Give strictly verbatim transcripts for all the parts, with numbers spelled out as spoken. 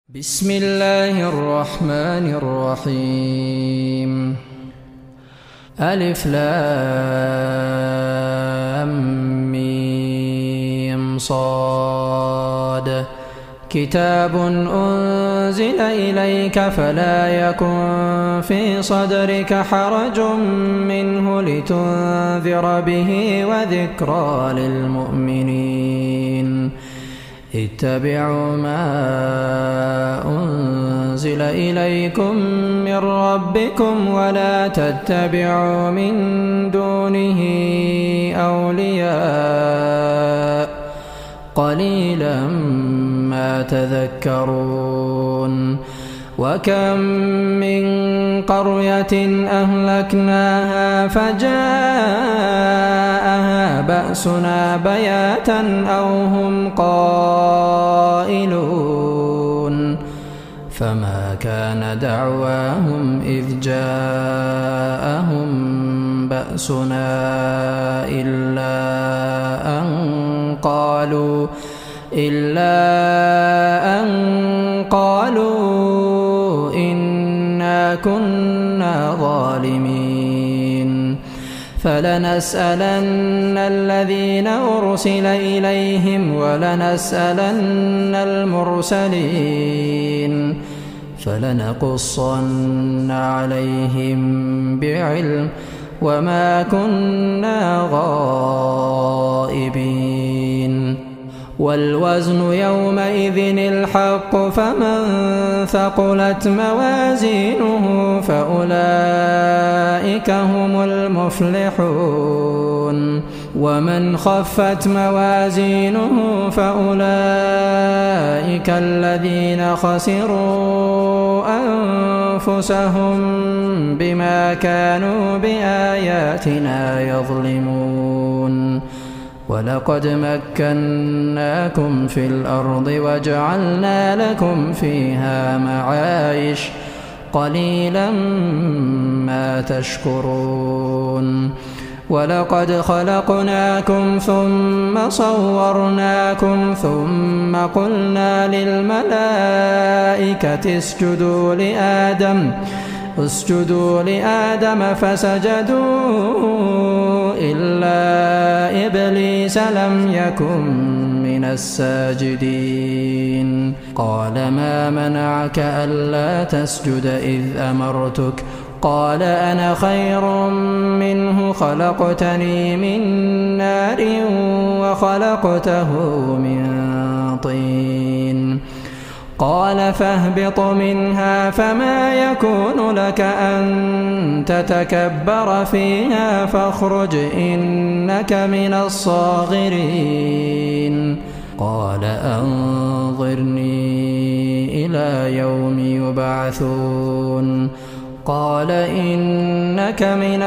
بسم الله الرحمن الرحيم. ألف لام ميم صاد. كتاب أنزل إليك فلا يكن في صدرك حرج منه لتنذر به وذكرى للمؤمنين. اتبعوا ما أنزل إليكم من ربكم ولا تتبعوا من دونه أولياء قليلا ما تذكرون. وكم من قرية أهلكناها فجاءها بأسنا بياتا أو هم قائلون. فما كان دعواهم إذ جاءهم بأسنا إلا أن قالوا إلا أن قالوا إنا كنا ظالمين. فلنسألن الذين أرسل إليهم ولنسألن المرسلين فلنقصن عليهم بعلم وما كنا غائبين. والوزن يومئذ الحق فمن ثقلت موازينه فأولئك هم المفلحون. ومن خفت موازينه فأولئك الذين خسروا أنفسهم بما كانوا بآياتنا يظلمون. ولقد مكناكم في الأرض وجعلنا لكم فيها معايش قليلا ما تشكرون. ولقد خلقناكم ثم صورناكم ثم قلنا للملائكة اسجدوا لآدم اسجدوا لآدم فسجدوا إلا إبليس لم يكن من الساجدين. قال ما منعك ألا تسجد إذ أمرتك؟ قال أنا خير منه خلقتني من نار وخلقته من طين. قال فاهبط منها فما يكون لك أن تتكبر فيها فاخرج إنك من الصاغرين. قال أنظرني إلى يوم يبعثون. قال إنك من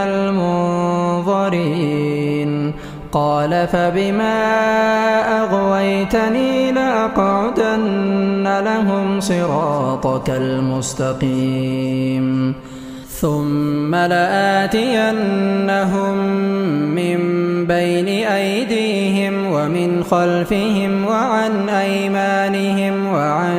المنظرين. قال فبما أغويتني لأقعدن لهم صراطك المستقيم ثم لآتينهم من بين أيديهم ومن خلفهم وعن أيمانهم وعن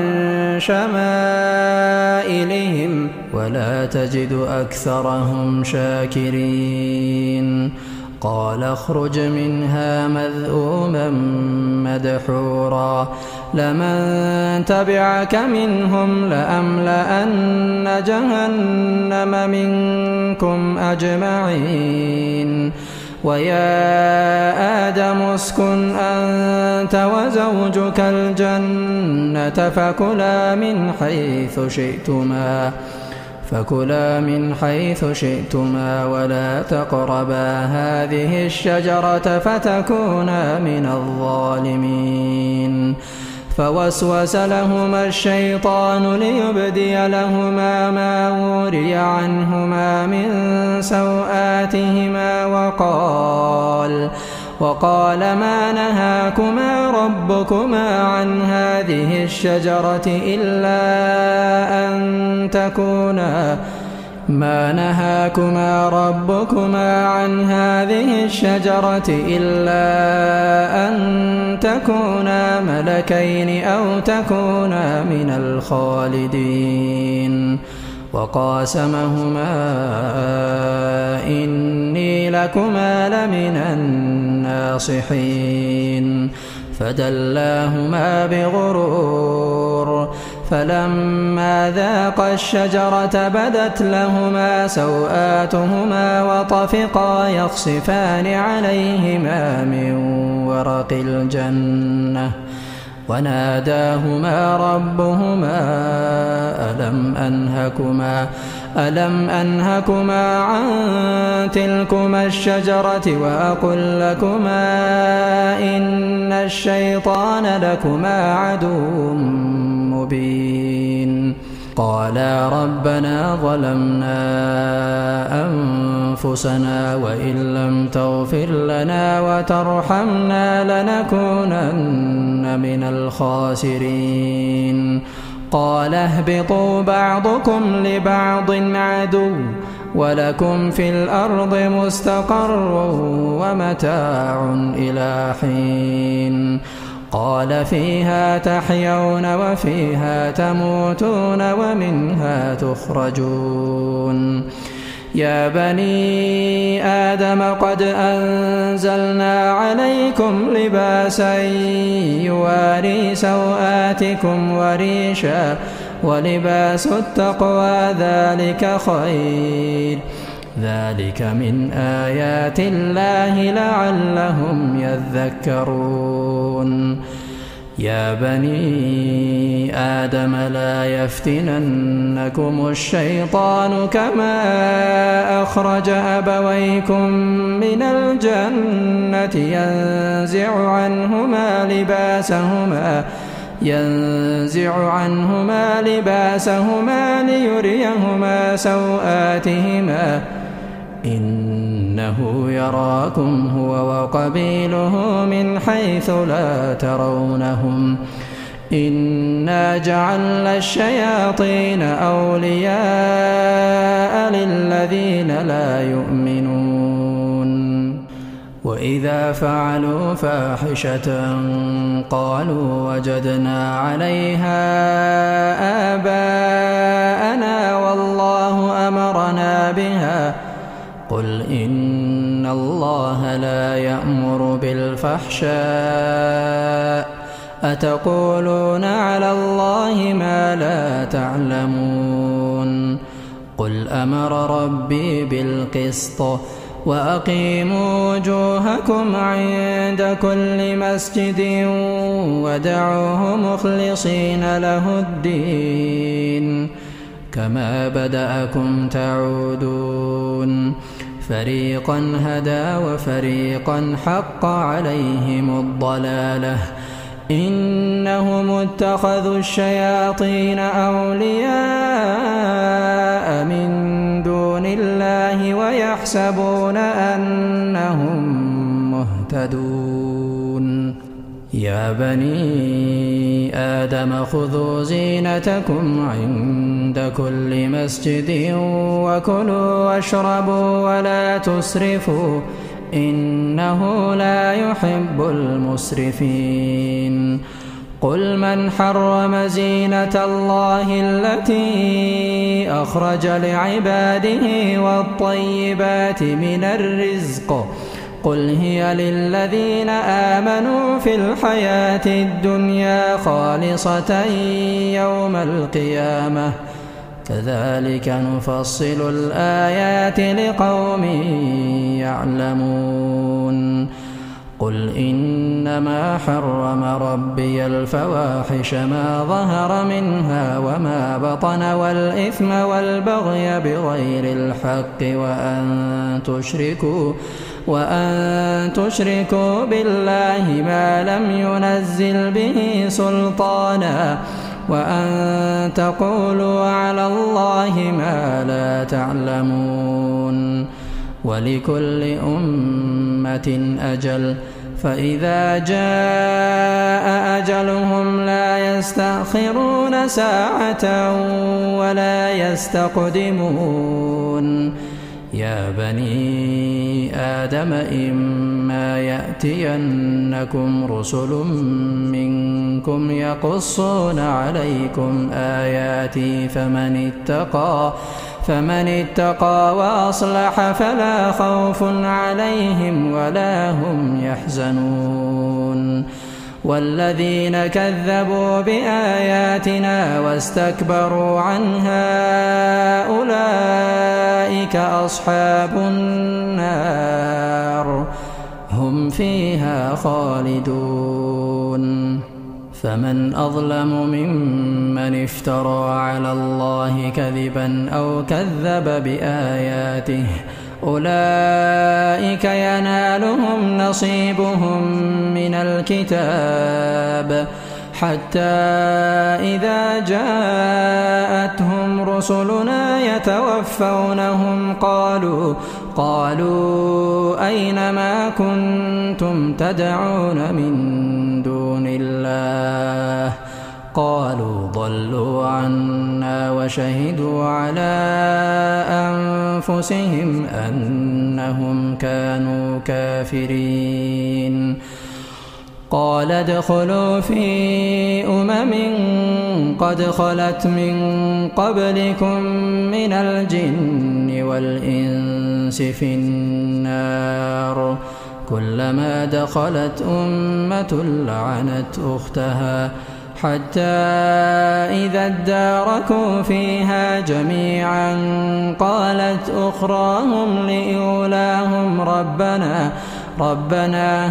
شمائلهم ولا تجد أكثرهم شاكرين. قال اخرج منها مذءوما مدحورا لمن تبعك منهم لأملأن جهنم منكم أجمعين. ويا آدم اسكن أنت وزوجك الجنة فكلا من حيث شئتما فكلا من حيث شئتما ولا تقربا هذه الشجرة فتكونا من الظالمين. فوسوس لهما الشيطان ليبدي لهما ما وري عنهما من سوآتهما وقال وقال ما نهاكما ربكما عن هذه الشجرة إلا أن تكونا ما نهاكما ربكما عن هذه الشجرة إلا أن تكونا ملكين أو تكونا من الخالدين وقاسمهما إني لكما لمن الناصحين فدلاهما بغرور فلما ذاقا الشجرة بدت لهما سوآتهما وطفقا يخصفان عليهما من ورق الجنة وناداهما ربهما ألم أنهكما ألم أنهكما عن تلكما الشجرة وأقل لكما إن الشيطان لكما عدو مبين قالا ربنا ظلمنا أنفسنا وإن لم تغفر لنا وترحمنا لنكونن من الخاسرين قال اهبطوا بعضكم لبعض عدو ولكم في الأرض مستقر ومتاع إلى حين قال فيها تحيون وفيها تموتون ومنها تخرجون يا بني آدم قد أنزلنا عليكم لباسا يواري سوآتكم وريشا ولباس التقوى ذلك خير ذلك من آيات الله لعلهم يذكرون يا بني آدم لا يفتننكم الشيطان كما أخرج أبويكم من الجنة ينزع عنهما لباسهما ينزع عنهما لباسهما ليريهما سوآتهما إنه يراكم هو وقبيله من حيث لا ترونهم إنا جعلنا الشياطين أولياء للذين لا يؤمنون وإذا فعلوا فاحشة قالوا وجدنا عليها آباءنا والله أمرنا بها قل إن الله لا يأمر بالفحشاء أتقولون على الله ما لا تعلمون قل أمر ربي بالقسط وأقيموا وجوهكم عند كل مسجد ودعوه مخلصين له الدين كما بدأكم تعودون فريقا هدى وفريقا حق عليهم الضلالة إنهم اتخذوا الشياطين أولياء من دون الله ويحسبون أنهم مهتدون يا بني آدم خذوا زينتكم عند كل مسجد وكلوا واشربوا ولا تسرفوا إنه لا يحب المسرفين قل من حرم زينة الله التي أخرج لعباده والطيبات من الرزق قل هي للذين آمنوا في الحياة الدنيا خالصة يوم القيامة كذلك نفصل الآيات لقوم يعلمون قل إنما حرم ربي الفواحش ما ظهر منها وما بطن والإثم والبغي بغير الحق وأن تشركوا وأن تشركوا بالله ما لم ينزل به سلطانا وأن تقولوا على الله ما لا تعلمون ولكل أمة أجل فإذا جاء أجلهم لا يستأخرون ساعة ولا يستقدمون يا بني آدم إما يأتينكم رسل منكم يقصون عليكم آياتي فمن اتقى فمن اتقى وأصلح فلا خوف عليهم ولا هم يحزنون والذين كذبوا بآياتنا واستكبروا عنها أولئك أصحاب النار هم فيها خالدون فمن أظلم ممن افترى على الله كذبا أو كذب بآياته أولئك ينالهم نصيبهم من الكتاب حتى إذا جاءتهم رسلنا يتوفونهم قالوا قالوا أين ما كنتم تدعون من دون الله قالوا ضلوا عنا وشهدوا على أنفسهم أنهم كانوا كافرين قال ادخلوا في أمم قد خلت من قبلكم من الجن والإنس في النار كلما دخلت أمة لعنت أختها حتى إذا اداركوا فيها جميعا قالت أخراهم لأولاهم ربنا ربنا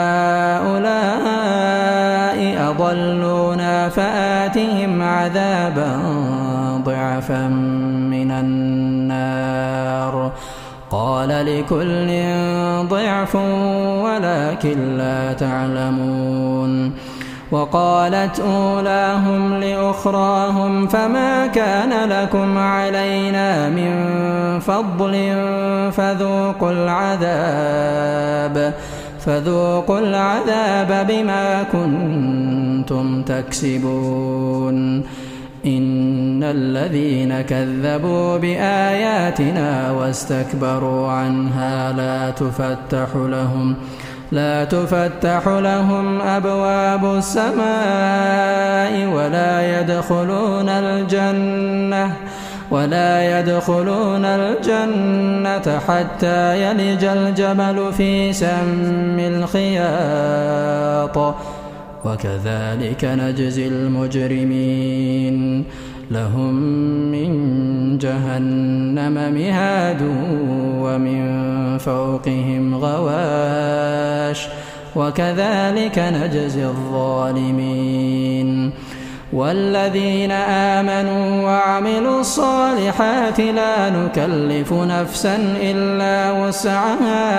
هؤلاء أضلونا فآتهم عذابا ضعفا من النار قال لكل ضعف ولكن لا تعلمون وقالت أولاهم لأخراهم فما كان لكم علينا من فضل فذوقوا العذاب فذوقوا العذاب بما كنتم تكسبون إن الذين كذبوا بآياتنا واستكبروا عنها لا تفتح لهم لا تفتح لهم أبواب السماء ولا يدخلون الجنة ولا يدخلون الجنة حتى يلج الجمل في سم الخياط وكذلك نجزي المجرمين لهم من جهنم مهاد ومن فوقهم غواش وكذلك نجزي الظالمين والذين آمنوا وعملوا الصالحات لا نكلف نفسا إلا وسعها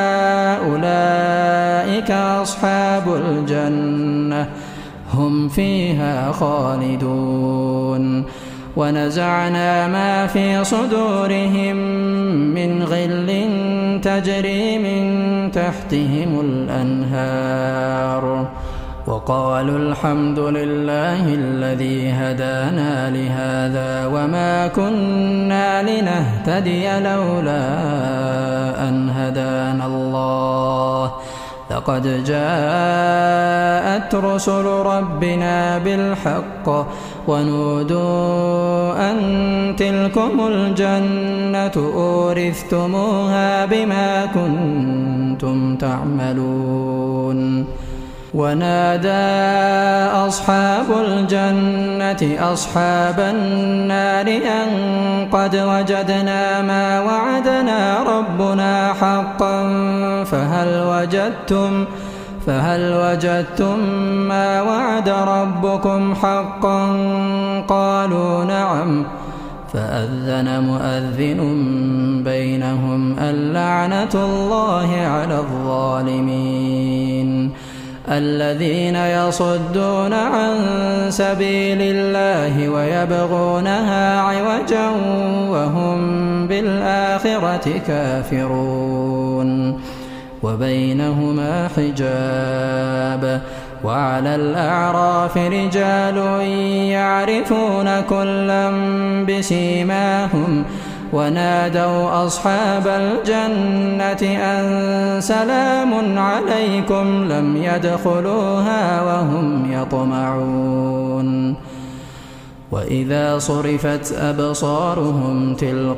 أولئك أصحاب الجنة هم فيها خالدون ونزعنا ما في صدورهم من غل تجري من تحتهم الأنهار وقالوا الحمد لله الذي هدانا لهذا وما كنا لنهتدي لولا أن هدانا الله لقد جاءت رسل ربنا بالحق ونودوا أن تلكم الجنة أورثتموها بما كنتم تعملون ونادى أصحاب الجنة أصحاب النار أن قد وجدنا ما وعدنا ربنا حقا فهل وجدتم فهل وجدتم ما وعد ربكم حقا قالوا نعم فأذن مؤذن بينهم اللعنة الله على الظالمين الذين يصدون عن سبيل الله ويبغونها عوجا وهم بالآخرة كافرون وبينهما حجاب وعلى الأعراف رجال يعرفون كلا بسيماهم ونادوا أصحاب الجنة أن سلام عليكم لم يدخلوها وهم يطمعون وإذا صرفت أبصارهم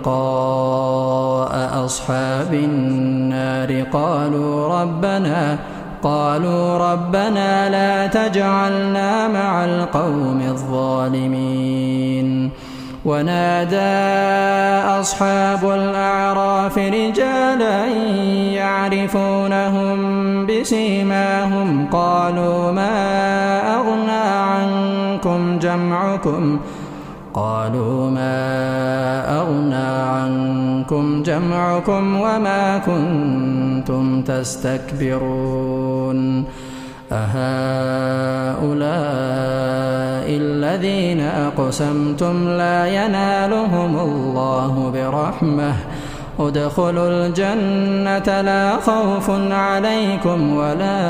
تلقاء أصحاب النار قالوا ربنا قالوا ربنا لا تجعلنا مع القوم الظالمين ونادى أصحاب الأعراف رجالا يعرفونهم بسيماهم قالوا ما أغنى عنكم جمعكم قالوا ما أغنى عنكم جمعكم وما كنتم تستكبرون أهؤلاء الذين أقسمتم لا ينالهم الله برحمة ادخلوا الجنة لا خوف عليكم ولا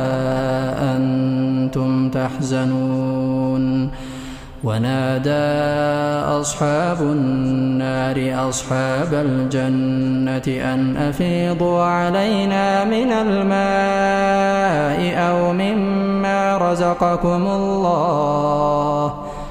أنتم تحزنون ونادى أصحاب النار أصحاب الجنة أن أفيضوا علينا من الماء أو مما رزقكم الله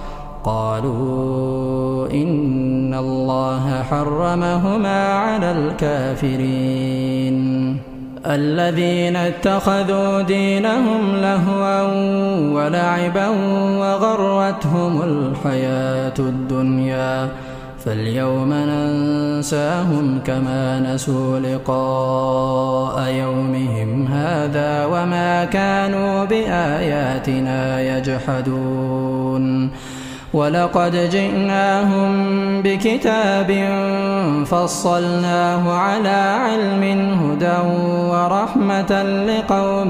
قالوا إن الله حرمهما على الكافرين الذين اتخذوا دينهم لهوا ولعبا وغرتهم الحياة الدنيا فاليوم ننساهم كما نسوا لقاء يومهم هذا وما كانوا بآياتنا يجحدون ولقد جئناهم بكتاب فصلناه على علم هدى ورحمة لقوم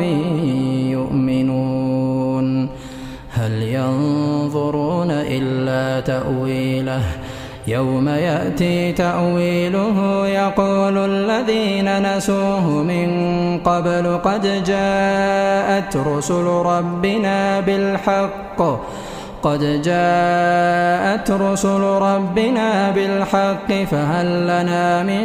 يؤمنون هل ينظرون إلا تأويله يوم يأتي تأويله يقول الذين نسوه من قبل قد جاءت رسل ربنا بالحق قد جاءت رسل ربنا بالحق فهل لنا من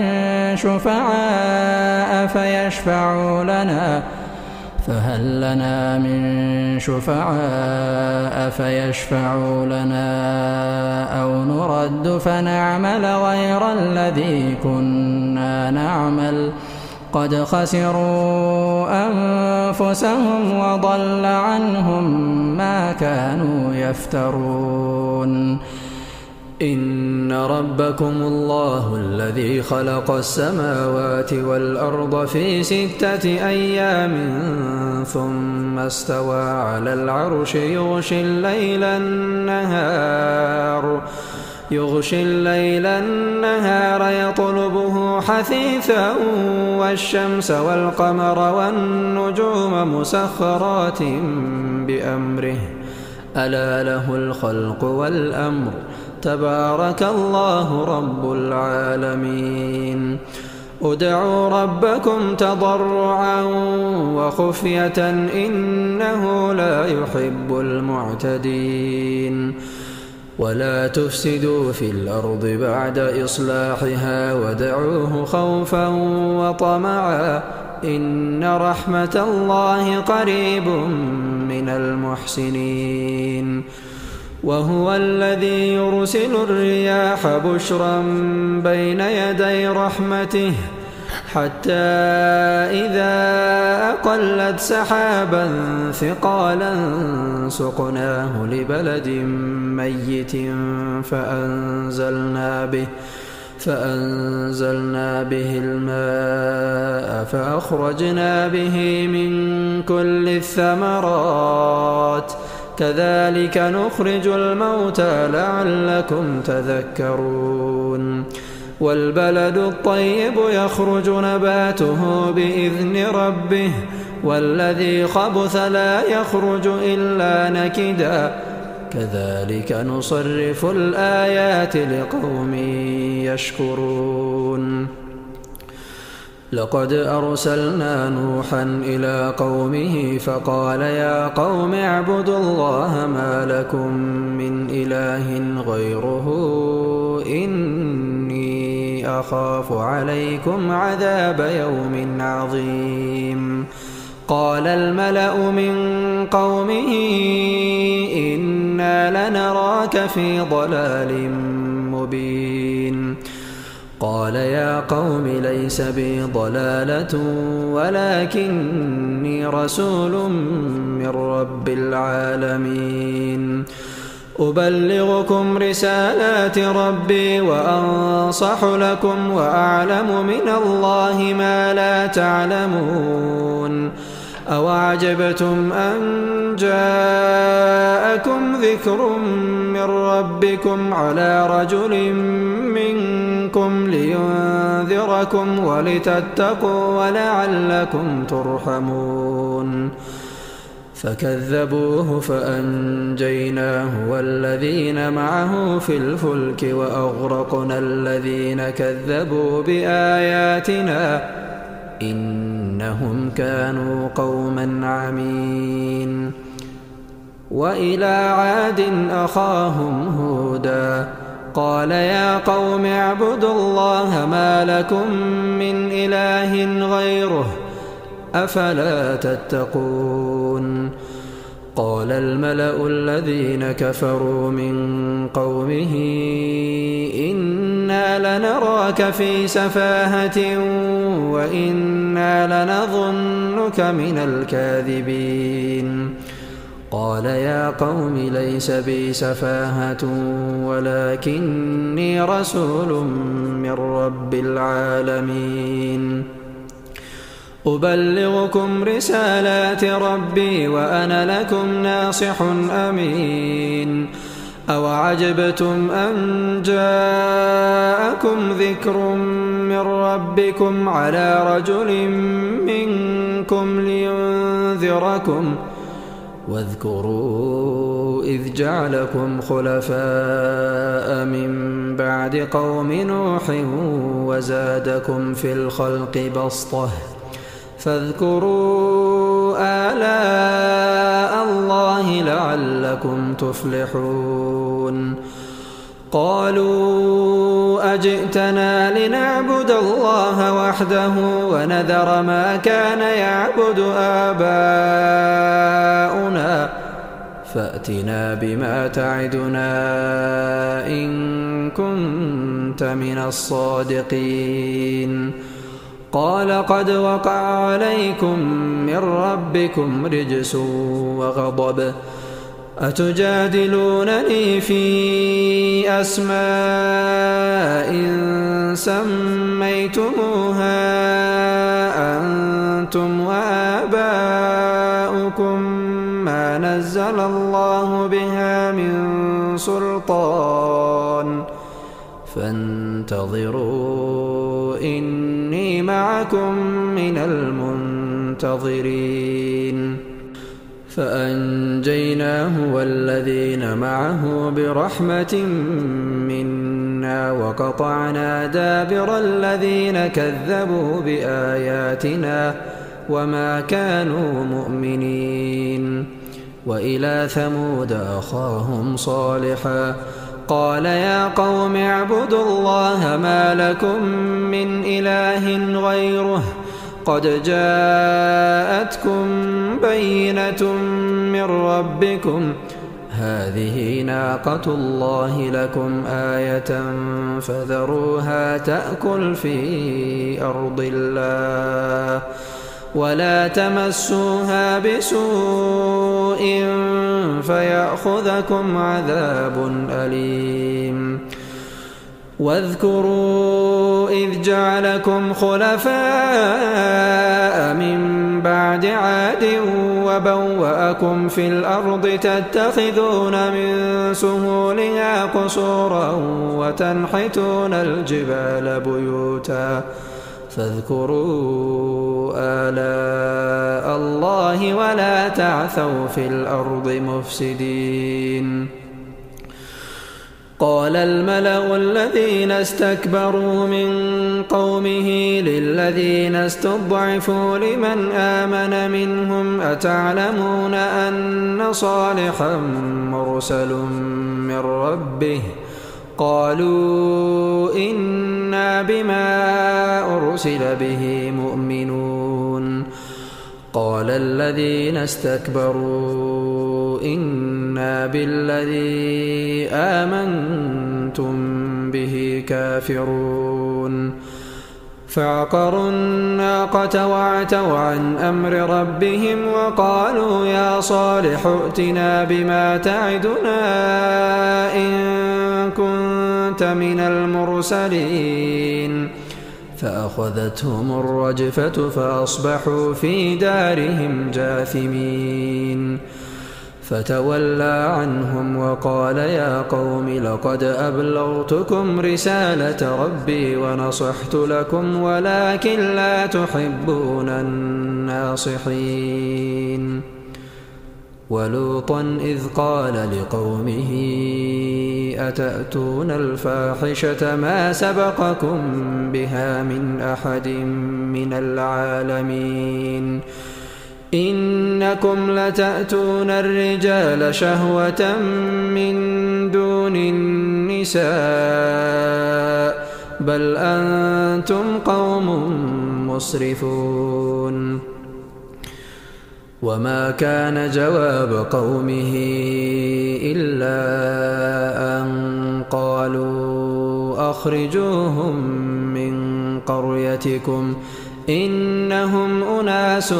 شفعاء فيشفعوا لنا فهل لنا من شفعاء فيشفعوا لنا أو نرد فنعمل غير الذي كنا نعمل قد خسروا أنفسهم وضل عنهم ما كانوا يفترون إن ربكم الله الذي خلق السماوات والأرض في ستة أيام ثم استوى على العرش يغشي الليل النهار يغشي الليل النهار يطلبه حثيثا والشمس والقمر والنجوم مسخرات بأمره ألا له الخلق والأمر تبارك الله رب العالمين ادعوا ربكم تضرعا وخفية إنه لا يحب المعتدين ولا تفسدوا في الأرض بعد إصلاحها ودعوه خوفا وطمعا إن رحمة الله قريب من المحسنين وهو الذي يرسل الرياح بشرا بين يدي رحمته حتى إذا أقلت سحابا ثقالا سقناه لبلد ميت فأنزلنا به فأنزلنا به الماء فأخرجنا به من كل الثمرات كذلك نخرج الموتى لعلكم تذكرون والبلد الطيب يخرج نباته بإذن ربه والذي خبث لا يخرج إلا نكدا كذلك نصرف الآيات لقوم يشكرون لقد أرسلنا نوحا إلى قومه فقال يا قوم اعبدوا الله ما لكم من إله غيره إني أخاف عليكم عذاب يوم عظيم. قال الملأ من قومه إنا لنراك في ضلال مبين. قال يا قوم ليس بي ضلالة ولكني رسول من رب العالمين أبلغكم رسالات ربي وأنصح لكم وأعلم من الله ما لا تعلمون. أوعجبتم أن جاءكم ذكر من ربكم على رجل منكم لينذركم ولتتقوا ولعلكم ترحمون. فكذبوه فأنجيناه والذين معه في الفلك وأغرقنا الذين كذبوا بآياتنا إنهم كانوا قوما عمين. وإلى عاد أخاهم هودا قال يا قوم اعبدوا الله ما لكم من إله غيره أفلا تتقون. قال الملأ الذين كفروا من قومه إنا لنراك في سفاهة وإنا لنظنك من الكاذبين. قال يا قوم ليس بي سفاهة ولكني رسول من رب العالمين أبلغكم رسالات ربي وأنا لكم ناصح أمين. أوعجبتم أن جاءكم ذكر من ربكم على رجل منكم لينذركم واذكروا إذ جعلكم خلفاء من بعد قوم نوح وزادكم في الخلق بسطة فاذكروا آلاء الله لعلكم تفلحون. قالوا أجئتنا لنعبد الله وحده ونذر ما كان يعبد آباؤنا فأتنا بما تعدنا إن كنت من الصادقين. قال قد وقع عليكم من ربكم رجس وغضب أتجادلونني في أسماء سميتموها أنتم وآباؤكم ما نزل الله بها من سلطان فانتظروا إني معكم من المنتظرين. فأنجيناه والذين معه برحمة منا وقطعنا دابر الذين كذبوا بآياتنا وما كانوا مؤمنين. وإلى ثمود أخاهم صالحا قال يا قوم اعبدوا الله ما لكم من إله غيره قد جاءتكم بينة من ربكم هذه ناقة الله لكم آية فذروها تأكل في أرض الله ولا تمسوها بسوء فيأخذكم عذاب أليم. واذكروا إذ جعلكم خلفاء من بعد عاد وبوأكم في الأرض تتخذون من سهولها قصورا وتنحتون الجبال بيوتا فاذكروا آلاء الله ولا تعثوا في الأرض مفسدين. قال الملأ الذين استكبروا من قومه للذين استضعفوا لمن آمن منهم أتعلمون أن صالحا مرسل من ربه قالوا إنا بما أرسل به مؤمنون قال الذين استكبروا إنا بالذي آمنتم به كافرون فعقروا الناقة وعتوا عن أمر ربهم وقالوا يا صالح ائتنا بما تعدنا إن كنت من المرسلين فأخذتهم الرجفة فأصبحوا في دارهم جاثمين فتولى عنهم وقال يا قوم لقد أبلغتكم رسالة ربي ونصحت لكم ولكن لا تحبون الناصحين ولوطا إذ قال لقومه أتأتون الفاحشة ما سبقكم بها من أحد من العالمين إنكم لتأتون الرجال شهوة من دون النساء بل أنتم قوم مسرفون وما كان جواب قومه إلا أن قالوا أخرجوهم من قريتكم إنهم أناس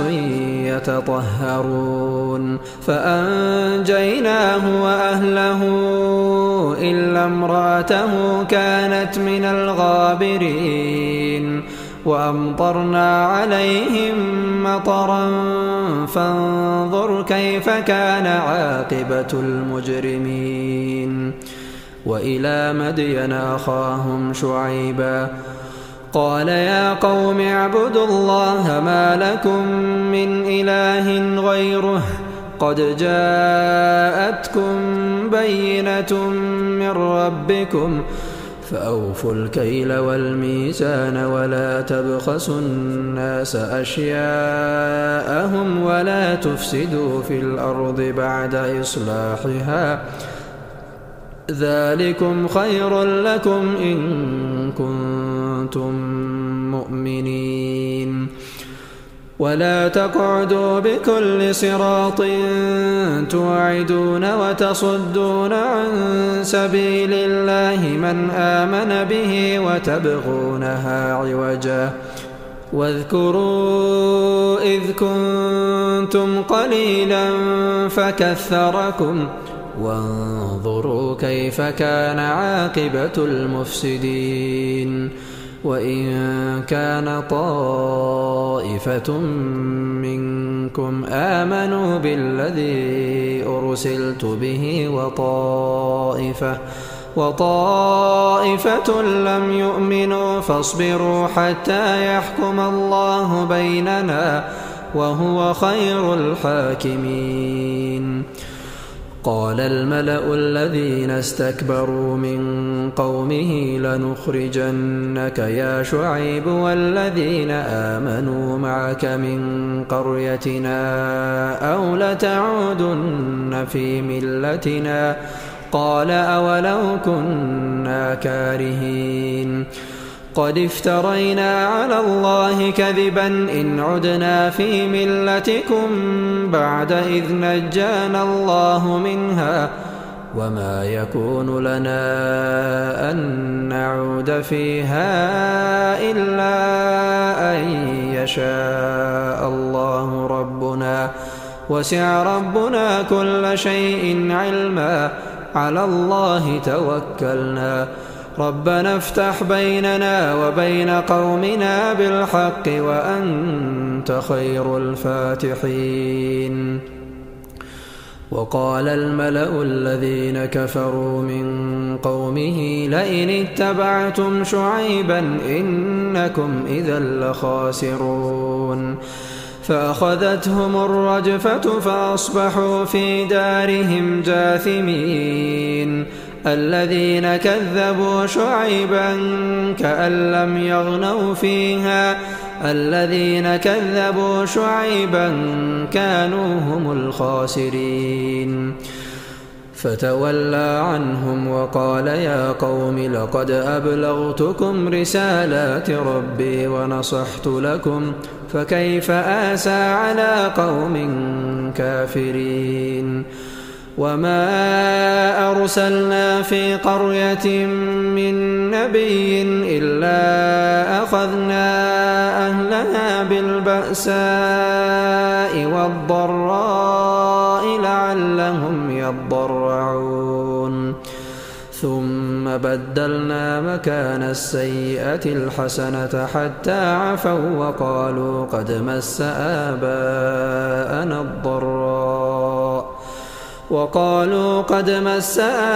يتطهرون فأنجيناه وأهله إلا امرأته كانت من الغابرين وأمطرنا عليهم مطرا فانظر كيف كان عاقبة المجرمين وإلى مدين أخاهم شعيبا قال يا قوم اعبدوا الله ما لكم من إله غيره قد جاءتكم بينة من ربكم فأوفوا الكيل والميزان ولا تبخسوا الناس أشياءهم ولا تفسدوا في الأرض بعد إصلاحها ذلكم خير لكم إن كنتم مؤمنين ولا تقعدوا بكل صراط توعدون وتصدون عن سبيل الله من آمن به وتبغونها عوجا واذكروا إذ كنتم قليلا فكثركم وانظروا كيف كان عاقبة المفسدين وإن كان طائفة منكم آمنوا بالذي أرسلت به وطائفة وطائفة لم يؤمنوا فاصبروا حتى يحكم الله بيننا وهو خير الحاكمين قال الملأ الذين استكبروا من قومه لنخرجنك يا شعيب والذين آمنوا معك من قريتنا أو لتعودن في ملتنا قال أولو كنا كارهين قد افترينا على الله كذبا إن عدنا في ملتكم بعد إذ نجانا الله منها وما يكون لنا أن نعود فيها إلا أن يشاء الله ربنا وسع ربنا كل شيء علما على الله توكلنا ربنا افتح بيننا وبين قومنا بالحق وأنت خير الفاتحين وقال الملأ الذين كفروا من قومه لئن اتبعتم شعيبا إنكم إذا لخاسرون فأخذتهم الرجفة فأصبحوا في دارهم جاثمين الذين كذبوا شعيبا كأن لم يغنوا فيها الذين كذبوا شعيبا كانوا هم الخاسرين فتولى عنهم وقال يا قوم لقد أبلغتكم رسالات ربي ونصحت لكم فكيف آسى على قوم كافرين وما أرسلنا في قرية من نبي إلا أخذنا أهلها بالبأساء والضراء لعلهم يضرعون ثم بدلنا مكان السيئة الحسنة حتى عفوا وقالوا قد مس آباءنا الضراء وقالوا قد مس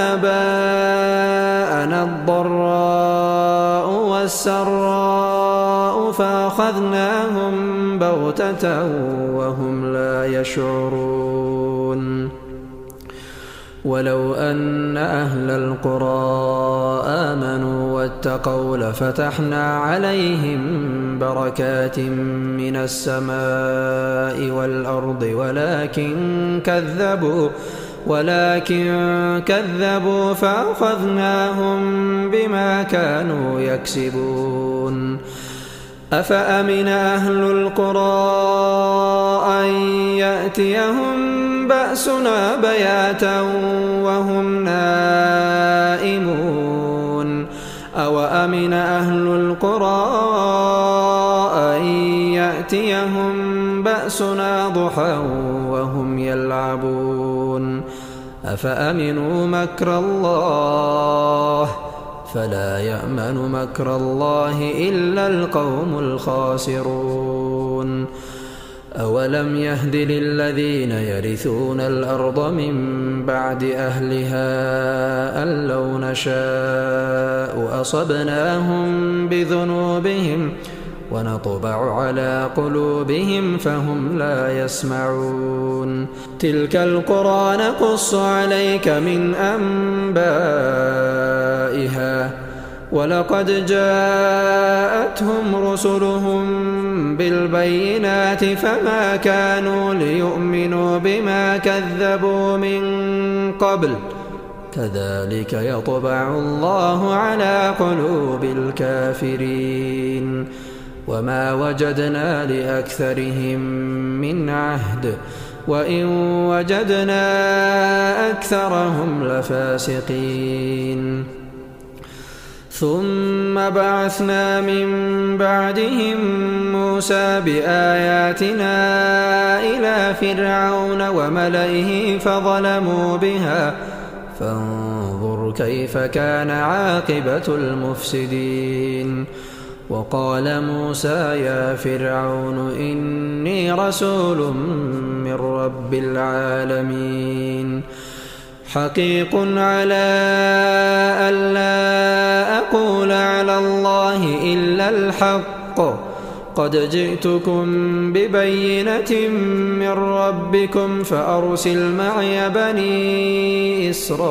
آباءنا الضراء والسراء فأخذناهم بغتة وهم لا يشعرون ولو أن أهل القرى آمنوا واتقوا لفتحنا عليهم بركات من السماء والأرض ولكن كذبوا ولكن كذبوا فأخذناهم بما كانوا يكسبون أفأمن أهل القرى أن يأتيهم بأسنا بياتا وهم نائمون أو أمن أهل القرى أن يأتيهم بأسنا ضحى وهم يلعبون أفأمنوا مكر الله فلا يأمن مكر الله إلا القوم الخاسرون أولم يهد للذين يرثون الأرض من بعد أهلها أن لو نشاء أصبناهم بذنوبهم ونطبع على قلوبهم فهم لا يسمعون تلك القرى نقص عليك من أنبائها ولقد جاءتهم رسلهم بالبينات فما كانوا ليؤمنوا بما كذبوا من قبل كذلك يطبع الله على قلوب الكافرين وما وجدنا لأكثرهم من عهد وإن وجدنا أكثرهم لفاسقين ثم بعثنا من بعدهم موسى بآياتنا إلى فرعون وملئه فظلموا بها فانظر كيف كان عاقبة المفسدين وقال موسى يا فرعون إني رسول من رب العالمين حقيق على ألا أقول على الله إلا الحق قد جئتكم ببينة من ربكم فأرسل معي بني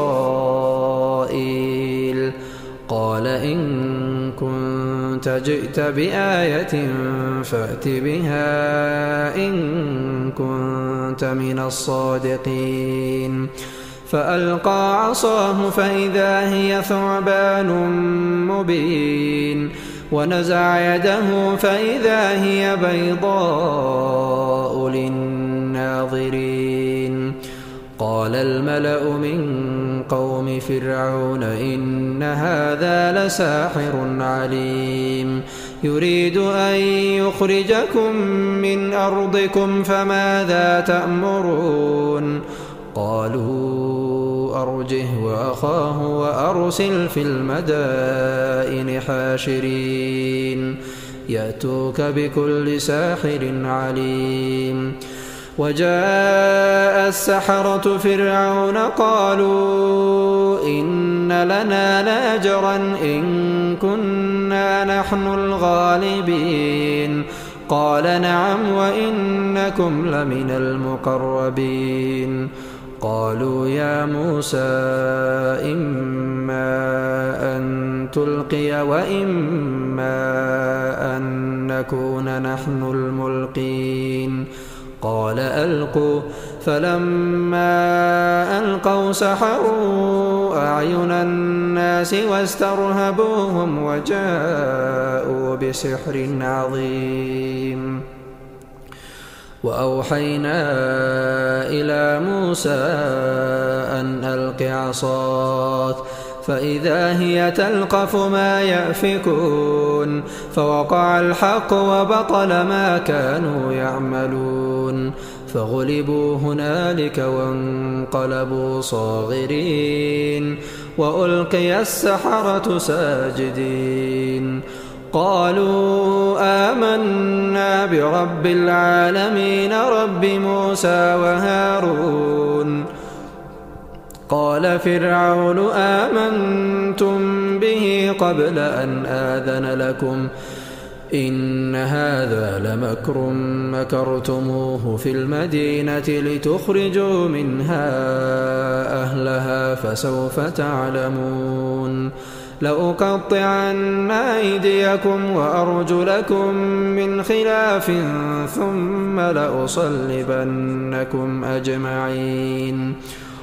إسرائيل قال إن كنت جئت بآية فأت بها إن كنت من الصادقين فألقى عصاه فإذا هي ثعبان مبين ونزع يده فإذا هي بيضاء للناظرين قال الملأ من قوم فرعون إن هذا لساحر عليم يريد أن يخرجكم من أرضكم فماذا تأمرون قالوا أرجه وأخاه وأرسل في المدائن حاشرين يأتوك بكل ساحر عليم وجاء السحرة فرعون قالوا إن لنا لأجرا إن كنا نحن الغالبين قال نعم وإنكم لمن المقربين قالوا يا موسى إما أن تلقي وإما أن نكون نحن الملقين قال ألقوا فلما ألقوا سحروا أعين الناس واسترهبوهم وجاءوا بسحر عظيم وأوحينا إلى موسى أن ألق عصاك فإذا هي تلقف ما يأفكون فوقع الحق وبطل ما كانوا يعملون فغلبوا هنالك وانقلبوا صاغرين وألقي السحرة ساجدين قالوا آمنا برب العالمين رب موسى وهارون قال فرعون آمنتم به قبل أن آذن لكم إن هذا لمكر مكرتموه في المدينة لتخرجوا منها أهلها فسوف تعلمون لأقطعن أيديكم وأرجلكم من خلاف ثم لأصلبنكم أجمعين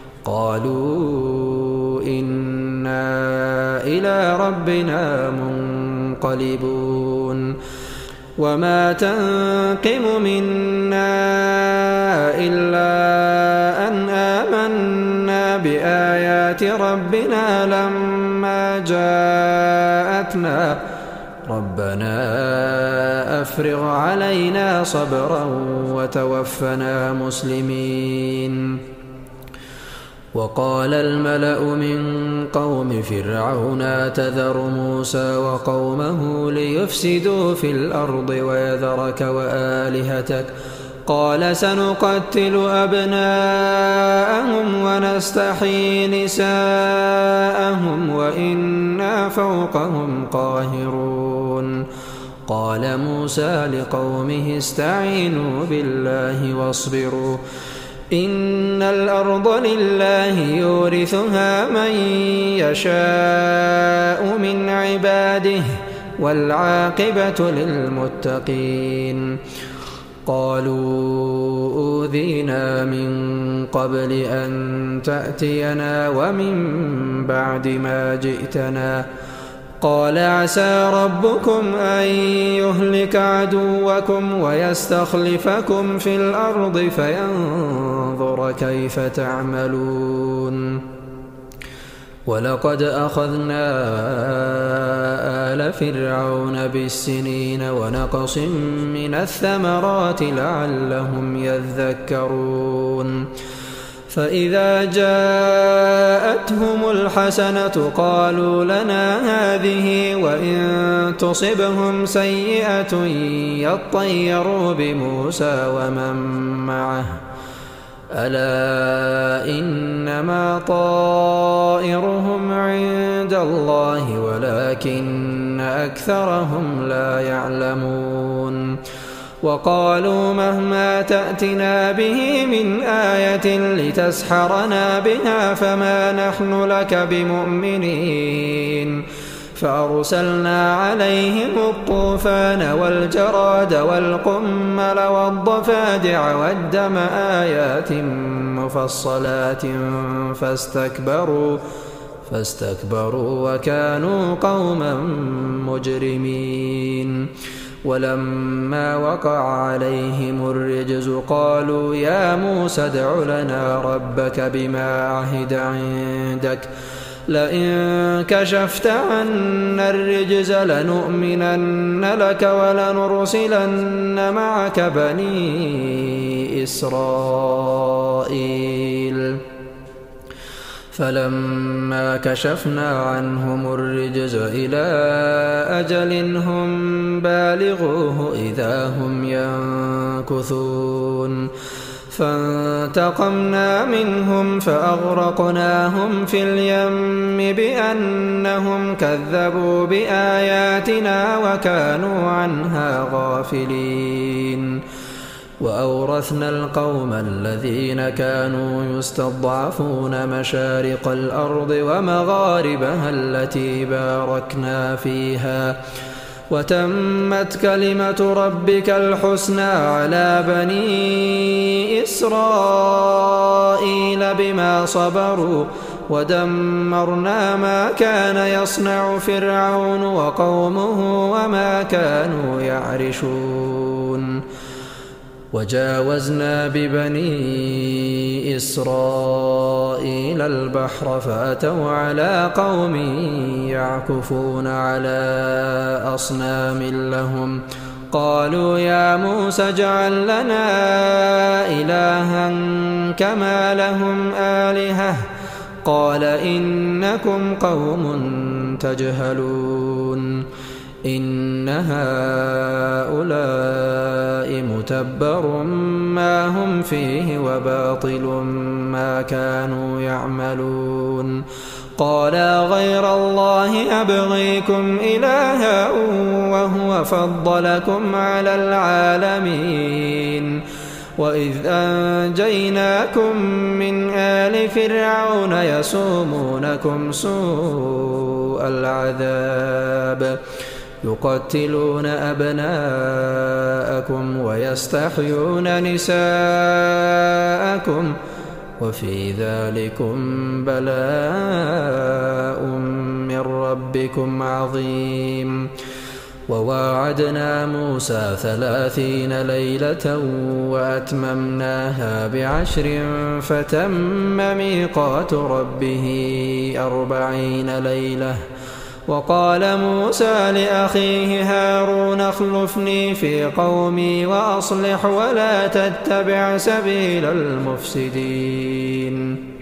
قالوا إنا إلى ربنا منقلبون وما تنقم منا إلا أن آمنا بآيات ربنا لما جاءتنا ربنا أفرغ علينا صبرا وتوفنا مسلمين وقال الملأ من قوم فرعون تذر موسى وقومه ليفسدوا في الأرض ويذرك وآلهتك قال سنقتل أبناءهم ونستحيي نساءهم وإنا فوقهم قاهرون قال موسى لقومه استعينوا بالله واصبروا إن الأرض لله يورثها من يشاء من عباده والعاقبة للمتقين قالوا أوذينا من قبل أن تأتينا ومن بعد ما جئتنا قال عسى ربكم أن يهلك عدوكم ويستخلفكم في الأرض فينظر كيف تعملون ولقد أخذنا آل فرعون بالسنين ونقص من الثمرات لعلهم يذكرون فإذا جاءتهم الحسنة قالوا لنا هذه وإن تصبهم سيئة يطيروا بموسى ومن معه ألا إنما طائرهم عند الله ولكن أكثرهم لا يعلمون وقالوا مهما تأتنا به من آية لتسحرنا بها فما نحن لك بمؤمنين فأرسلنا عليهم الطوفان والجراد والقمل والضفادع والدم آيات مفصلات فاستكبروا فاستكبروا وكانوا قوما مجرمين ولما وقع عليهم الرجز قالوا يا موسى ادع لنا ربك بما عهد عندك لئن كشفت عنا الرجز لنؤمنن لك ولنرسلن معك بني إسرائيل فلما كشفنا عنهم الرجز إلى أجل هم بالغوه إذا هم ينكثون فانتقمنا منهم فأغرقناهم في اليم بأنهم كذبوا بآياتنا وكانوا عنها غافلين وأورثنا القوم الذين كانوا يستضعفون مشارق الأرض ومغاربها التي باركنا فيها وتمت كلمة ربك الحسنى على بني إسرائيل بما صبروا ودمرنا ما كان يصنع فرعون وقومه وما كانوا يعرشون وجاوزنا ببني إسرائيل البحر فأتوا على قوم يعكفون على أصنام لهم قالوا يا موسى اجعل لنا إلها كما لهم آلهة قال إنكم قوم تجهلون إن هؤلاء متبر ما هم فيه وباطل ما كانوا يعملون قال غير الله أبغيكم إلها وهو فضلكم على العالمين وإذ أنجيناكم من آل فرعون يسومونكم سوء العذاب يقتلون أبناءكم ويستحيون نساءكم وفي ذلكم بلاء من ربكم عظيم وواعدنا موسى ثلاثين ليلة وأتممناها بعشر فتم ميقات ربه أربعين ليلة وقال موسى لأخيه هارون اخلفني في قومي وأصلح ولا تتبع سبيل المفسدين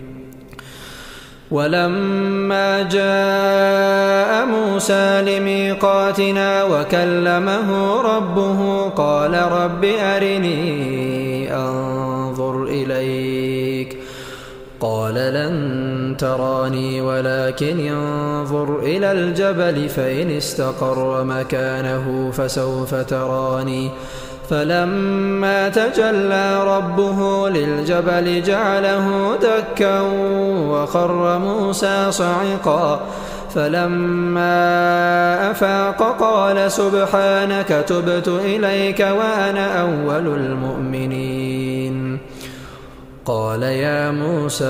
ولما جاء موسى لميقاتنا وكلمه ربه قال رب أرني أنظر إليك قال لن تراني ولكن انظر إلى الجبل فإن استقر مكانه فسوف تراني فلما تجلى ربه للجبل جعله دكا وخر موسى صعقا فلما أفاق قال سبحانك تبت إليك وأنا أول المؤمنين قال يا موسى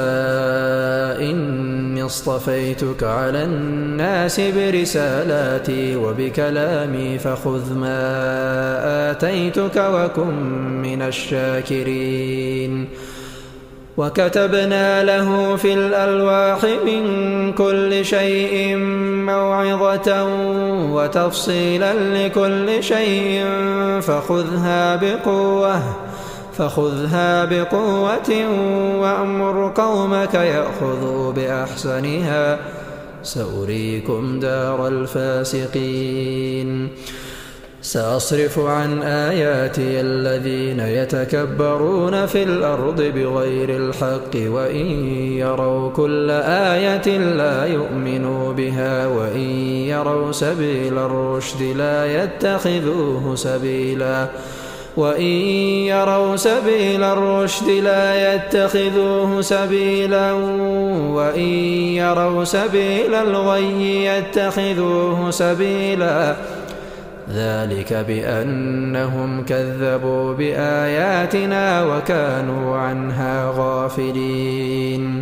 إني اصطفيتك على الناس برسالاتي وبكلامي فخذ ما آتيتك وكن من الشاكرين وكتبنا له في الألواح من كل شيء موعظة وتفصيلا لكل شيء فخذها بقوة فخذها بقوة وأمر قومك يأخذوا بأحسنها سأريكم دار الفاسقين سأصرف عن آياتي الذين يتكبرون في الأرض بغير الحق وإن يروا كل آية لا يؤمنوا بها وإن يروا سبيل الرشد لا يتخذوه سبيلا وإن يروا سبيل الرشد لا يتخذوه سبيلا وإن يروا سبيل الغي يتخذوه سبيلا ذلك بأنهم كذبوا بآياتنا وكانوا عنها غافلين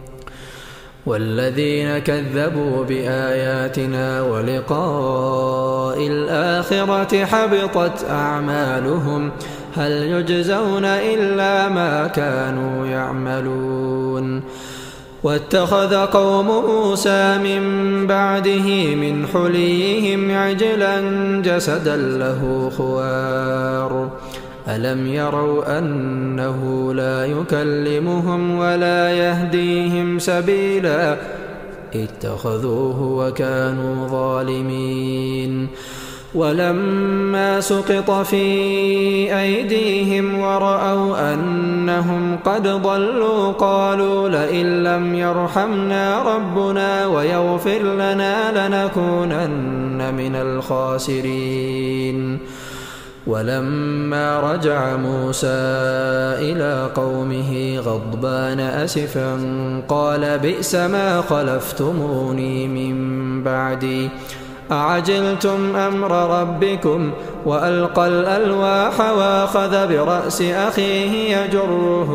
والذين كذبوا بآياتنا ولقاء الآخرة حبطت أعمالهم هل يجزون إلا ما كانوا يعملون واتخذ قوم موسى من بعده من حليهم عجلا جسدا له خوار ألم يروا أنه لا يكلمهم ولا يهديهم سبيلا اتخذوه وكانوا ظالمين ولما سقط في أيديهم ورأوا أنهم قد ضلوا قالوا لئن لم يرحمنا ربنا ويغفر لنا لنكونن من الخاسرين ولما رجع موسى إلى قومه غضبان أسفا قال بئس ما خلفتموني من بعدي أعجلتم أمر ربكم وألقى الألواح وأخذ برأس أخيه يجره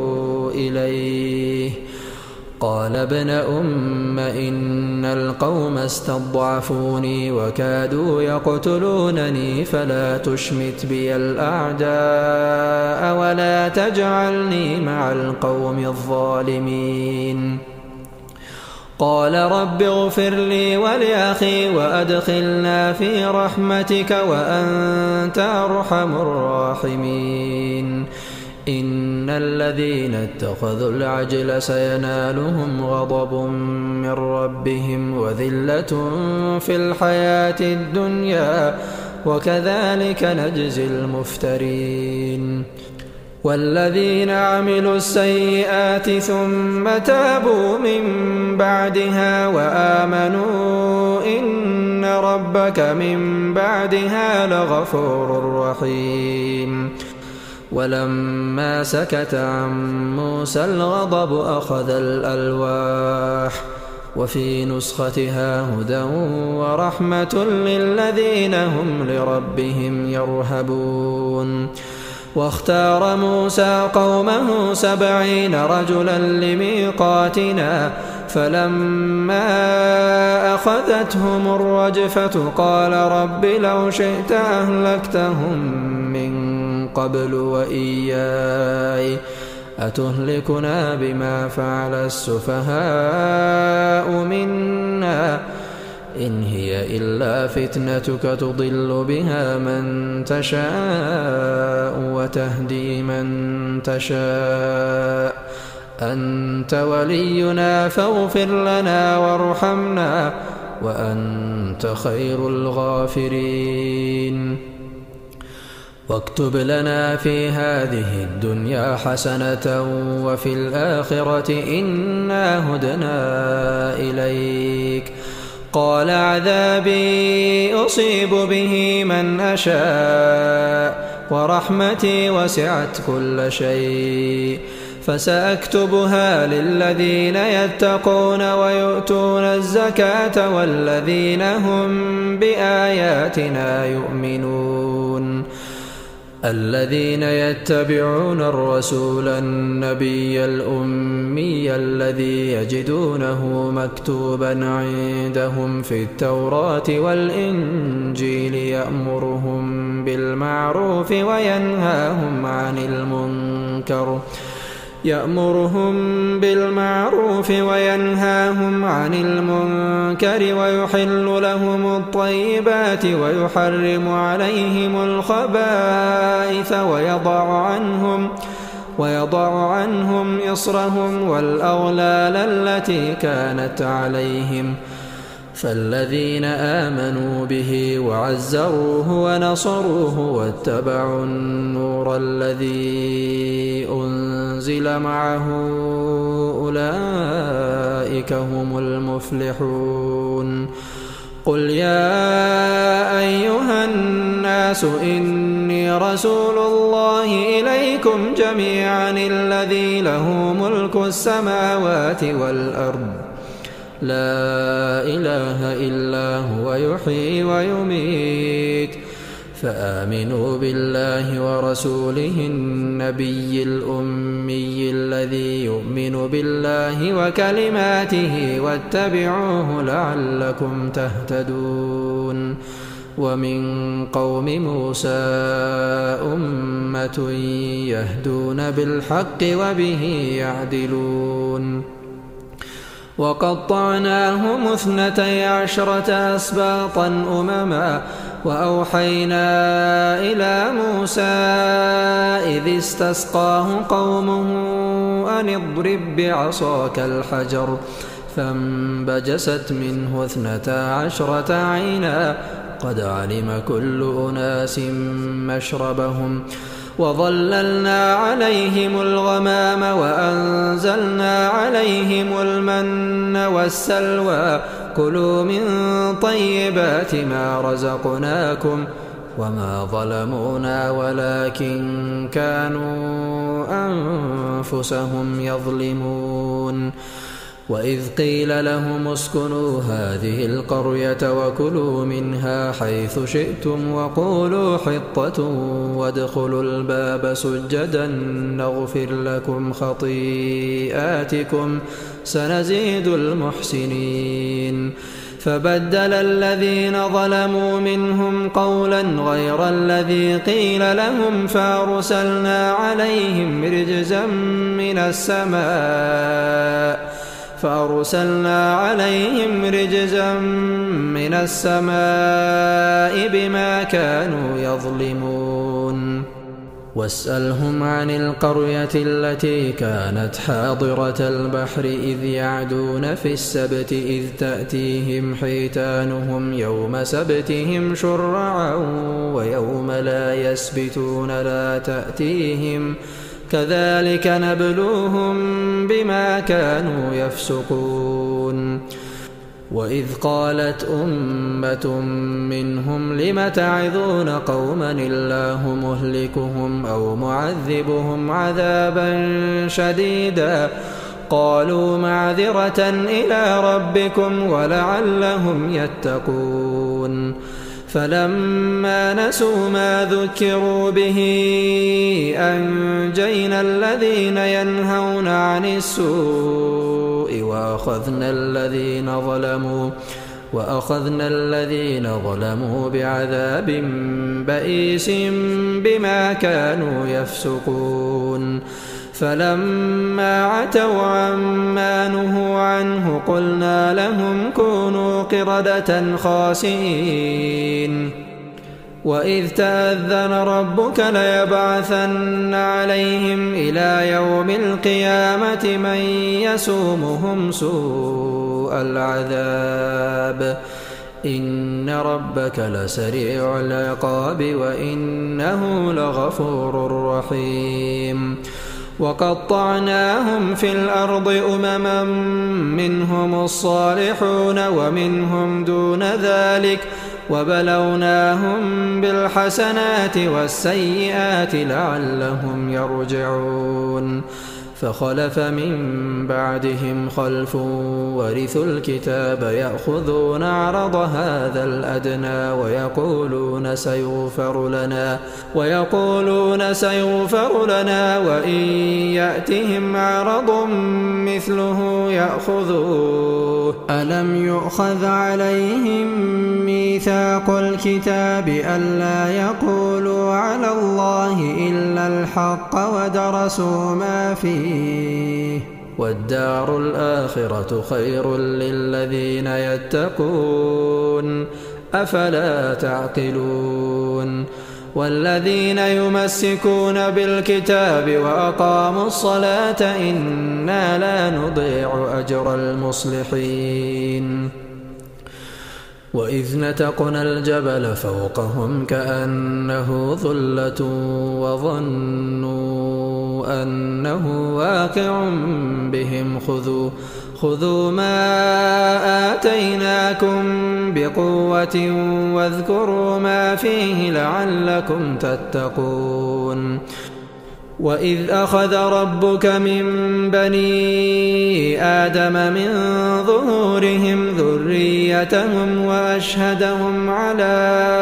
إليه قال ابن أم إن القوم استضعفوني وكادوا يقتلونني فلا تشمت بي الأعداء ولا تجعلني مع القوم الظالمين قال رب اغفر لي ولأخي وأدخلنا في رحمتك وأنت أرحم الراحمين إن الذين اتخذوا العجل سينالهم غضب من ربهم وذلة في الحياة الدنيا وكذلك نجزي المفترين والذين عملوا السيئات ثم تابوا من بعدها وآمنوا إن ربك من بعدها لغفور رحيم ولما سكت عن موسى الغضب أخذ الألواح وفي نسختها هدى ورحمة للذين هم لربهم يرهبون واختار موسى قومه سبعين رجلا لميقاتنا فلما أخذتهم الرجفة قال رب لو شئت أهلكتهم من قبل وإياي أتهلكنا بما فعل السفهاء منا إن هي إلا فتنتك تضل بها من تشاء وتهدي من تشاء أنت ولينا فاغفر لنا وارحمنا وأنت خير الغافرين واكتب لنا في هذه الدنيا حسنة وفي الآخرة إنا هدنا إليك قال عذابي أصيب به من أشاء ورحمتي وسعت كل شيء فسأكتبها للذين يتقون ويؤتون الزكاة والذين هم بآياتنا يؤمنون الذين يتبعون الرسول النبي الأمي الذي يجدونه مكتوبا عندهم في التوراة والإنجيل يأمرهم بالمعروف وينهاهم عن المنكر يأمرهم بالمعروف وينهاهم عن المنكر ويحل لهم الطيبات ويحرم عليهم الخبائث ويضع عنهم ويضع عنهم إصرهم والأغلال التي كانت عليهم فالذين آمنوا به وعزروه ونصروه واتبعوا النور الذي أنزل معه أولئك هم المفلحون قل يا أيها الناس إني رسول الله إليكم جميعا الذي له ملك السماوات والأرض لا إله إلا هو يحيي ويميت فآمنوا بالله ورسوله النبي الأمي الذي يؤمن بالله وكلماته واتبعوه لعلكم تهتدون ومن قوم موسى أمة يهدون بالحق وبه يعدلون وقطعناهم اثنتي عشرة أسباطا أمما وأوحينا إلى موسى إذ استسقاه قومه أن اضرب بعصاك الحجر فانبجست منه اثنتا عشرة عينا قد علم كل أناس مشربهم وظللنا عليهم الغمام وأنزلنا عليهم المن والسلوى كلوا من طيبات ما رزقناكم وما ظلمونا ولكن كانوا أنفسهم يظلمون. وإذ قيل لهم اسكنوا هذه القرية وكلوا منها حيث شئتم وقولوا حطة وادخلوا الباب سجدا نغفر لكم خطيئاتكم سنزيد المحسنين. فبدل الذين ظلموا منهم قولا غير الذي قيل لهم فأرسلنا عليهم رجزا من السماء فأرسلنا عليهم رجزا من السماء بما كانوا يظلمون. واسألهم عن القرية التي كانت حاضرة البحر إذ يعدون في السبت إذ تأتيهم حيتانهم يوم سبتهم شرعا ويوم لا يسبتون لا تأتيهم كذلك نبلوهم بما كانوا يفسقون. وإذ قالت أمة منهم لم تعظون قوما الله مهلكهم أو معذبهم عذابا شديدا قالوا معذرة إلى ربكم ولعلهم يتقون. فلما نسوا ما ذكروا به أنجينا الذين ينهون عن السوء وأخذنا الذين ظلموا وأخذنا الذين ظلموا بعذاب بئيس بما كانوا يفسقون. فلما عتوا عما نهوا عنه قلنا لهم كونوا قردة خاسئين. وإذ تأذن ربك ليبعثن عليهم إلى يوم القيامة من يسومهم سوء العذاب إن ربك لسريع العقاب وإنه لغفور رحيم. وقطعناهم في الأرض أمما منهم الصالحون ومنهم دون ذلك وبلوناهم بالحسنات والسيئات لعلهم يرجعون. فخلف من بعدهم خلف ورثوا الكتاب يأخذون عرض هذا الأدنى ويقولون سيغفر لنا ويقولون سيغفر لنا وإن يأتهم عرض مثله يأخذوه. ألم يؤخذ عليهم ميثاق الكتاب ألا يقولوا على الله إلا الحق ودرسوا ما فيه والدار الآخرة خير للذين يتقون أفلا تعقلون. والذين يمسكون بالكتاب وأقاموا الصلاة إنا لا نضيع أجر المصلحين. وإذ نتقنا الجبل فوقهم كأنه ظلة وظنوا أنه واقع بهم خذوا خذوا ما آتيناكم بقوة واذكروا ما فيه لعلكم تتقون. وإذ أخذ ربك من بني آدم من ظهورهم ذريتهم وأشهدهم على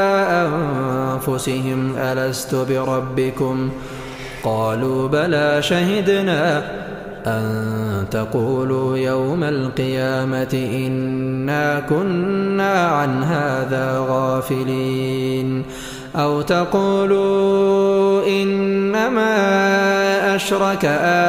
أنفسهم ألست بربكم قالوا بلى شهدنا أن تقولوا يوم القيامة إنا كنا عن هذا غافلين أو تقولوا إنما أشرك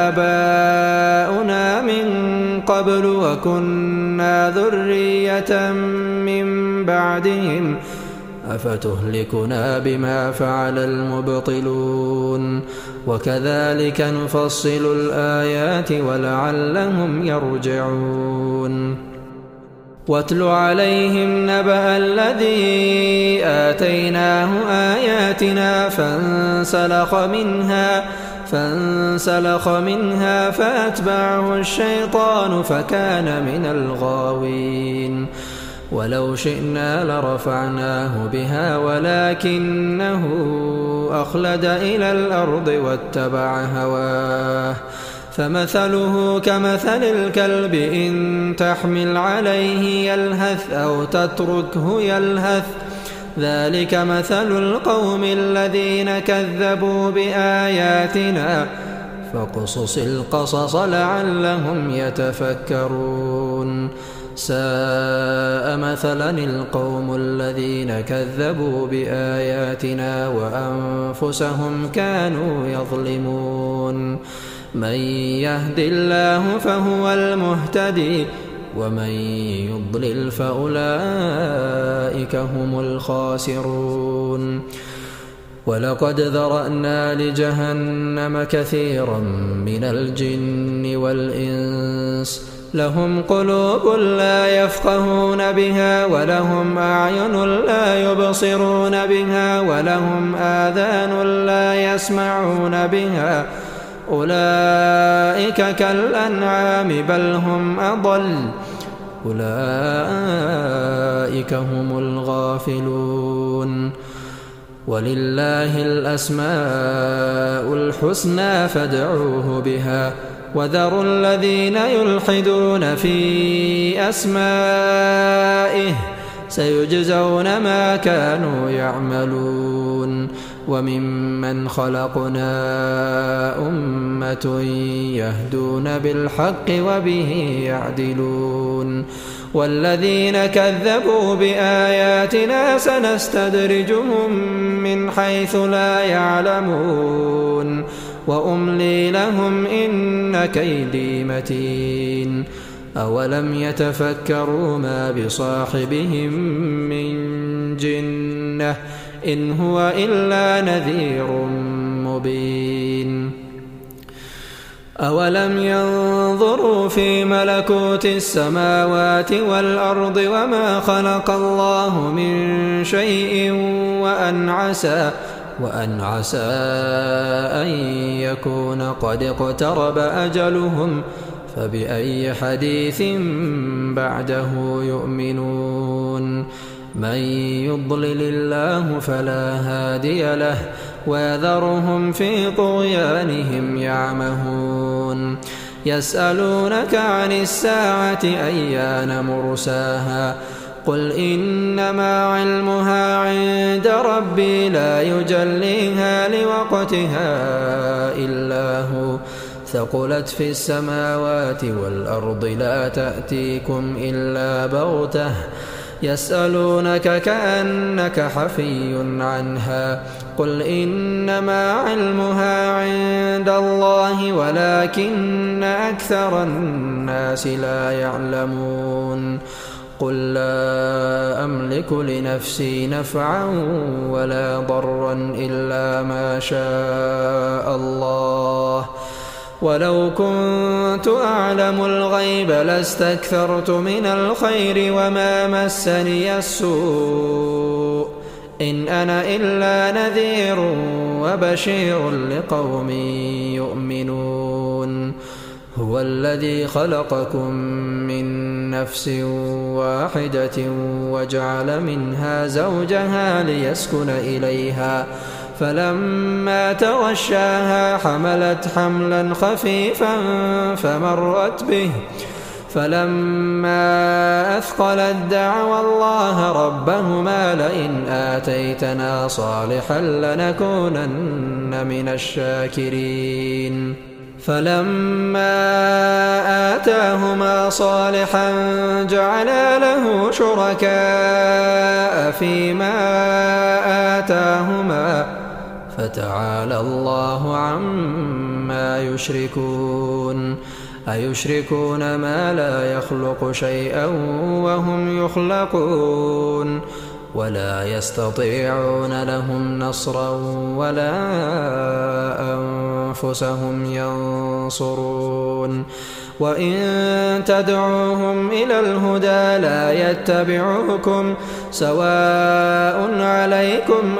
آباؤنا من قبل وكنا ذرية من بعدهم أفتهلكنا بما فعل المبطلون وكذلك نفصل الآيات ولعلهم يرجعون. واتل عليهم نبأ الذي آتيناه آياتنا فانسلخ منها فانسلخ منها فأتبعه الشيطان فكان من الغاوين. ولو شئنا لرفعناه بها ولكنه أخلد إلى الأرض واتبع هواه فمثله كمثل الكلب إن تحمل عليه يلهث أو تتركه يلهث ذلك مثل القوم الذين كذبوا بآياتنا فاقصص القصص لعلهم يتفكرون ساء مثلا القوم الذين كذبوا بآياتنا وأنفسهم كانوا يظلمون من يهد الله فهو المهتدي ومن يضلل فأولئك هم الخاسرون ولقد ذرأنا لجهنم كثيرا من الجن والإنس لهم قلوب لا يفقهون بها ولهم أعين لا يبصرون بها ولهم آذان لا يسمعون بها أولئك كالأنعام بل هم أضل أولئك هم الغافلون ولله الأسماء الحسنى فادعوه بها وذروا الذين يلحدون في أسمائه سيجزون ما كانوا يعملون وممن خلقنا أمة يهدون بالحق وبه يعدلون والذين كذبوا بآياتنا سنستدرجهم من حيث لا يعلمون وأملي لهم إن كيدي متين أولم يتفكروا ما بصاحبهم من جنة إن هو إلا نذير مبين أولم ينظروا في ملكوت السماوات والأرض وما خلق الله من شيء وأن عسى وأن عسى أن يكون قد اقترب أجلهم فبأي حديث بعده يؤمنون من يضلل الله فلا هادي له ويذرهم في طغيانهم يعمهون يسألونك عن الساعة أيان مرساها قل إنما علمها عند ربي لا يجليها لوقتها إلا هو ثقلت في السماوات والأرض لا تأتيكم إلا بغتة يسألونك كأنك حفي عنها قل إنما علمها عند الله ولكن أكثر الناس لا يعلمون قل لا أملك لنفسي نفعا ولا ضرا إلا ما شاء الله ولو كنت أعلم الغيب لاستكثرت من الخير وما مسني السوء إن أنا إلا نذير وبشير لقوم يؤمنون هو الذي خلقكم من نفس واحدة وجعل منها زوجها ليسكن إليها فلما تغشاها حملت حملا خفيفا فمرت به فلما أثقلت دعوا الله ربهما لئن آتيتنا صالحا لنكونن من الشاكرين فلما آتاهما صالحا جعلا له شركاء فيما آتاهما فتعالى الله عما يشركون أيشركون ما لا يخلق شيئا وهم يخلقون ولا يستطيعون لهم نصرا ولا أنفسهم ينصرون وإن تدعوهم إلى الهدى لا يتبعوكم سواء عليكم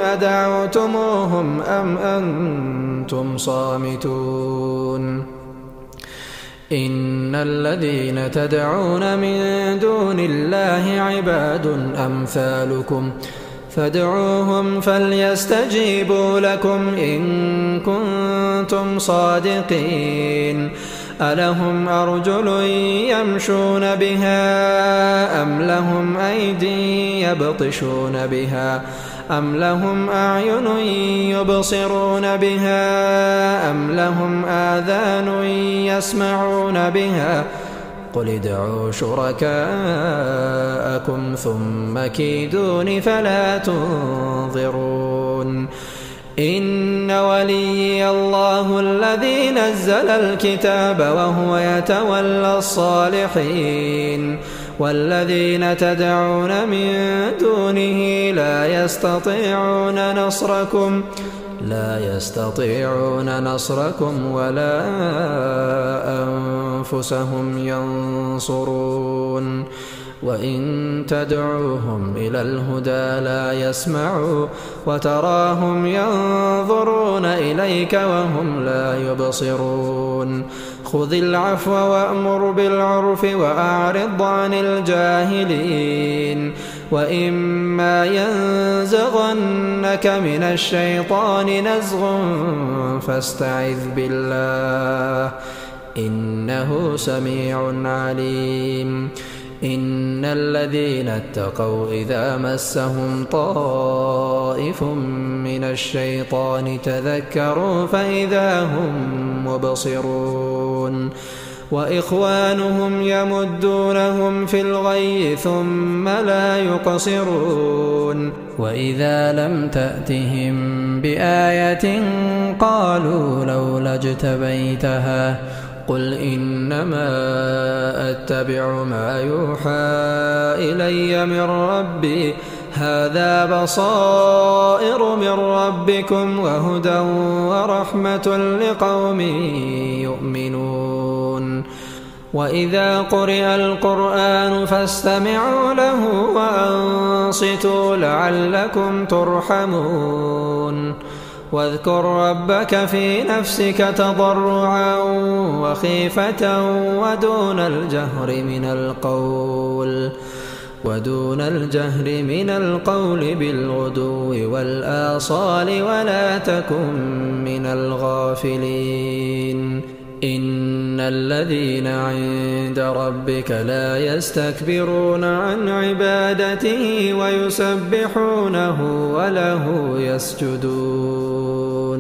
أدعوتموهم أم أنتم صامتون إن الذين تدعون من دون الله عباد أمثالكم فادعوهم فليستجيبوا لكم إن كنتم صادقين ألهم أرجل يمشون بها أم لهم أيدي يبطشون بها أم لهم أعين يبصرون بها أم لهم آذان يسمعون بها قل ادعوا شركاءكم ثم كيدون فلا تنظرون إن وليي الله الذي نزل الكتاب وهو يتولى الصالحين والذين تدعون من دونه لا يستطيعون نصركم لا يستطيعون نصركم ولا أنفسهم ينصرون وإن تدعوهم إلى الهدى لا يسمعوا وتراهم ينظرون إليك وهم لا يبصرون خذ العفو وأمر بالعرف وأعرض عن الجاهلين وإما ينزغنك من الشيطان نزغ فاستعذ بالله إنه سميع عليم إن الذين اتقوا إذا مسهم طائف من الشيطان تذكروا فإذا هم مبصرون وإخوانهم يمدونهم في الغي ثم لا يقصرون وإذا لم تأتهم بآية قالوا لولا اجتبيتها قل إنما أتبع ما يوحى إلي من ربي هذا بصائر من ربكم وهدى ورحمة لقوم يؤمنون وإذا قرئ القرآن فاستمعوا له وأنصتوا لعلكم ترحمون واذكر ربك في نفسك تضرعا وخيفة ودون الجهر من القول ودون الجهر من القول بالغدو والآصال ولا تكن من الغافلين إن الذين عند ربك لا يستكبرون عن عبادته ويسبحونه وله يسجدون